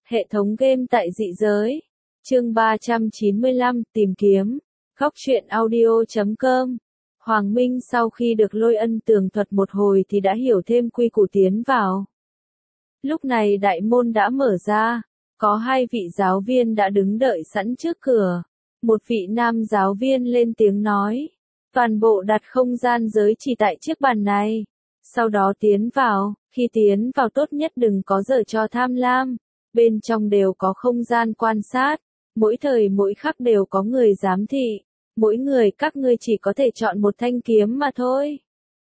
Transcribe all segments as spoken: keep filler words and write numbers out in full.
Hệ thống game tại dị giới. Chương ba trăm chín mươi lăm, tìm kiếm. Góc truyện audio chấm com. Hoàng Minh sau khi được Lôi Ân tường thuật một hồi thì đã hiểu thêm quy củ tiến vào. Lúc này đại môn đã mở ra, có hai vị giáo viên đã đứng đợi sẵn trước cửa. Một vị nam giáo viên lên tiếng nói, toàn bộ đặt không gian giới chỉ tại chiếc bàn này. Sau đó tiến vào, khi tiến vào tốt nhất đừng có giở trò tham lam. Bên trong đều có không gian quan sát, mỗi thời mỗi khắc đều có người giám thị, mỗi người các ngươi chỉ có thể chọn một thanh kiếm mà thôi.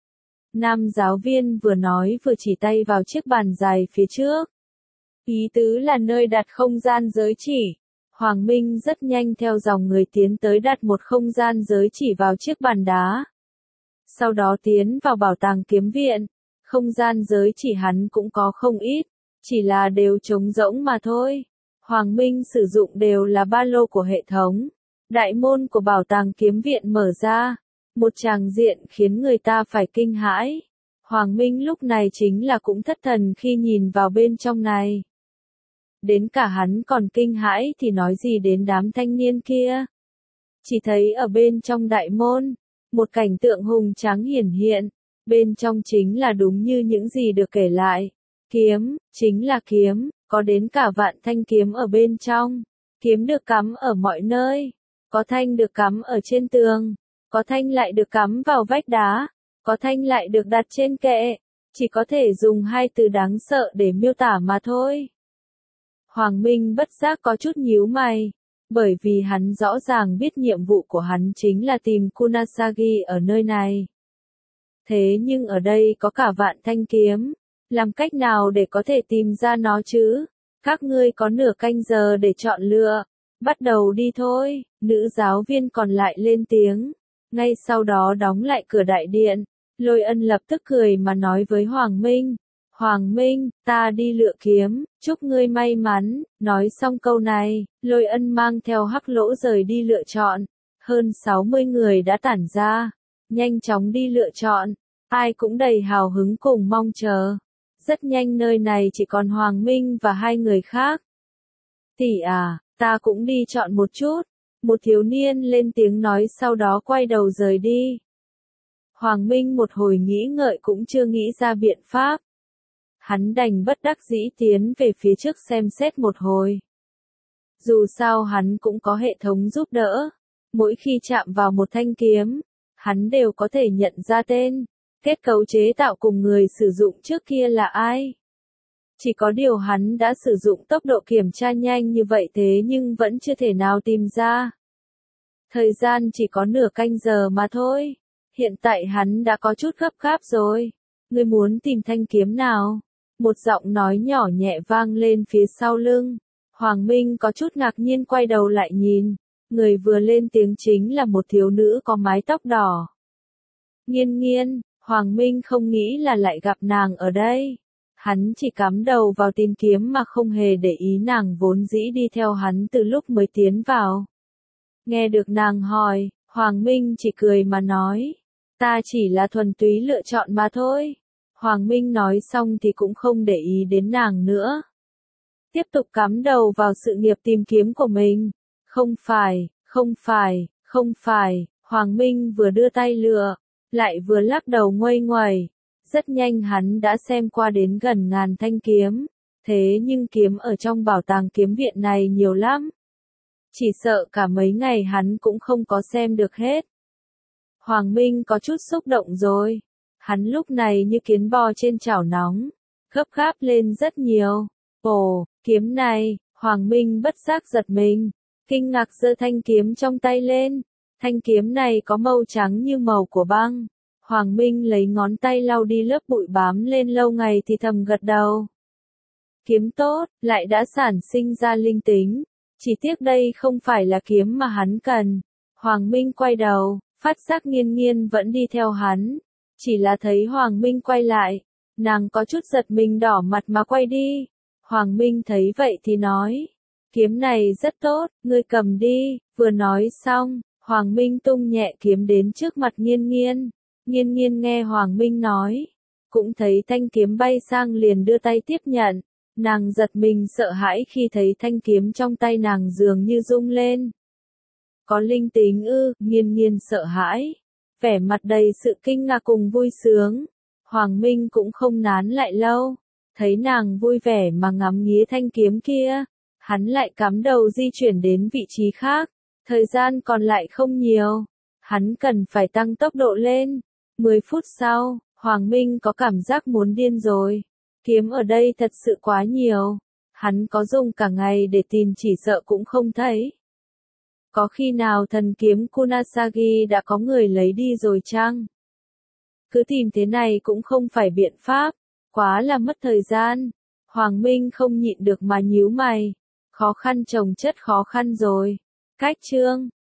Nam giáo viên vừa nói vừa chỉ tay vào chiếc bàn dài phía trước. Ý tứ là nơi đặt không gian giới chỉ. Hoàng Minh rất nhanh theo dòng người tiến tới đặt một không gian giới chỉ vào chiếc bàn đá. Sau đó tiến vào bảo tàng kiếm viện, không gian giới chỉ hắn cũng có không ít, chỉ là đều trống rỗng mà thôi. Hoàng Minh sử dụng đều là ba lô của hệ thống. Đại môn của bảo tàng kiếm viện mở ra, một tràng diện khiến người ta phải kinh hãi. Hoàng Minh lúc này chính là cũng thất thần khi nhìn vào bên trong này. Đến cả hắn còn kinh hãi thì nói gì đến đám thanh niên kia. Chỉ thấy ở bên trong đại môn, một cảnh tượng hùng tráng hiển hiện, bên trong chính là đúng như những gì được kể lại. Kiếm, chính là kiếm, có đến cả vạn thanh kiếm ở bên trong. Kiếm được cắm ở mọi nơi, có thanh được cắm ở trên tường, có thanh lại được cắm vào vách đá, có thanh lại được đặt trên kệ, chỉ có thể dùng hai từ đáng sợ để miêu tả mà thôi. Hoàng Minh bất giác có chút nhíu mày, bởi vì hắn rõ ràng biết nhiệm vụ của hắn chính là tìm Kunasagi ở nơi này. Thế nhưng ở đây có cả vạn thanh kiếm, làm cách nào để có thể tìm ra nó chứ? Các ngươi có nửa canh giờ để chọn lựa, bắt đầu đi thôi. Nữ giáo viên còn lại lên tiếng, ngay sau đó đóng lại cửa đại điện. Lôi Ân lập tức cười mà nói với Hoàng Minh, Hoàng Minh, ta đi lựa kiếm, chúc ngươi may mắn. Nói xong câu này, Lôi Ân mang theo Hắc Lỗ rời đi lựa chọn. Hơn sáu mươi người đã tản ra, nhanh chóng đi lựa chọn, ai cũng đầy hào hứng cùng mong chờ. Rất nhanh nơi này chỉ còn Hoàng Minh và hai người khác. Tỷ à, ta cũng đi chọn một chút. Một thiếu niên lên tiếng nói sau đó quay đầu rời đi. Hoàng Minh một hồi nghĩ ngợi cũng chưa nghĩ ra biện pháp. Hắn đành bất đắc dĩ tiến về phía trước xem xét một hồi. Dù sao hắn cũng có hệ thống giúp đỡ. Mỗi khi chạm vào một thanh kiếm, hắn đều có thể nhận ra tên, kết cấu chế tạo cùng người sử dụng trước kia là ai. Chỉ có điều hắn đã sử dụng tốc độ kiểm tra nhanh như vậy thế nhưng vẫn chưa thể nào tìm ra. Thời gian chỉ có nửa canh giờ mà thôi. Hiện tại hắn đã có chút gấp gáp rồi. Ngươi muốn tìm thanh kiếm nào? Một giọng nói nhỏ nhẹ vang lên phía sau lưng. Hoàng Minh có chút ngạc nhiên quay đầu lại nhìn. Người vừa lên tiếng chính là một thiếu nữ có mái tóc đỏ. Nghiên Nghiên, Hoàng Minh không nghĩ là lại gặp nàng ở đây. Hắn chỉ cắm đầu vào tìm kiếm mà không hề để ý nàng vốn dĩ đi theo hắn từ lúc mới tiến vào. Nghe được nàng hỏi, Hoàng Minh chỉ cười mà nói, ta chỉ là thuần túy lựa chọn mà thôi. Hoàng Minh nói xong thì cũng không để ý đến nàng nữa. Tiếp tục cắm đầu vào sự nghiệp tìm kiếm của mình. Không phải, không phải, không phải, Hoàng Minh vừa đưa tay lựa, lại vừa lắc đầu nguây nguẩy. Rất nhanh hắn đã xem qua đến gần ngàn thanh kiếm, thế nhưng kiếm ở trong bảo tàng kiếm viện này nhiều lắm. Chỉ sợ cả mấy ngày hắn cũng không có xem được hết. Hoàng Minh có chút xúc động rồi. Hắn lúc này như kiến bò trên chảo nóng, gấp gáp lên rất nhiều. Ồ, kiếm này, Hoàng Minh bất giác giật mình, kinh ngạc giơ thanh kiếm trong tay lên. Thanh kiếm này có màu trắng như màu của băng. Hoàng Minh lấy ngón tay lau đi lớp bụi bám lên lâu ngày thì thầm gật đầu. Kiếm tốt, lại đã sản sinh ra linh tính. Chỉ tiếc đây không phải là kiếm mà hắn cần. Hoàng Minh quay đầu, phát giác Nghiên Nghiên vẫn đi theo hắn. Chỉ là thấy Hoàng Minh quay lại, nàng có chút giật mình đỏ mặt mà quay đi. Hoàng Minh thấy vậy thì nói, kiếm này rất tốt, ngươi cầm đi. Vừa nói xong, Hoàng Minh tung nhẹ kiếm đến trước mặt Nghiên Nghiên. Nghiên Nghiên nghe Hoàng Minh nói, cũng thấy thanh kiếm bay sang liền đưa tay tiếp nhận. Nàng giật mình sợ hãi khi thấy thanh kiếm trong tay nàng dường như rung lên. Có linh tính ư? Nghiên Nghiên sợ hãi, vẻ mặt đầy sự kinh ngạc cùng vui sướng. Hoàng Minh cũng không nán lại lâu, thấy nàng vui vẻ mà ngắm nghía thanh kiếm kia, hắn lại cắm đầu di chuyển đến vị trí khác. Thời gian còn lại không nhiều, hắn cần phải tăng tốc độ lên. Mười phút sau, Hoàng Minh có cảm giác muốn điên rồi. Kiếm ở đây thật sự quá nhiều, hắn có dùng cả ngày để tìm chỉ sợ cũng không thấy. Có khi nào thần kiếm Kunasagi đã có người lấy đi rồi chăng? Cứ tìm thế này cũng không phải biện pháp, quá là mất thời gian. Hoàng Minh không nhịn được mà nhíu mày, khó khăn chồng chất khó khăn rồi. Cách chương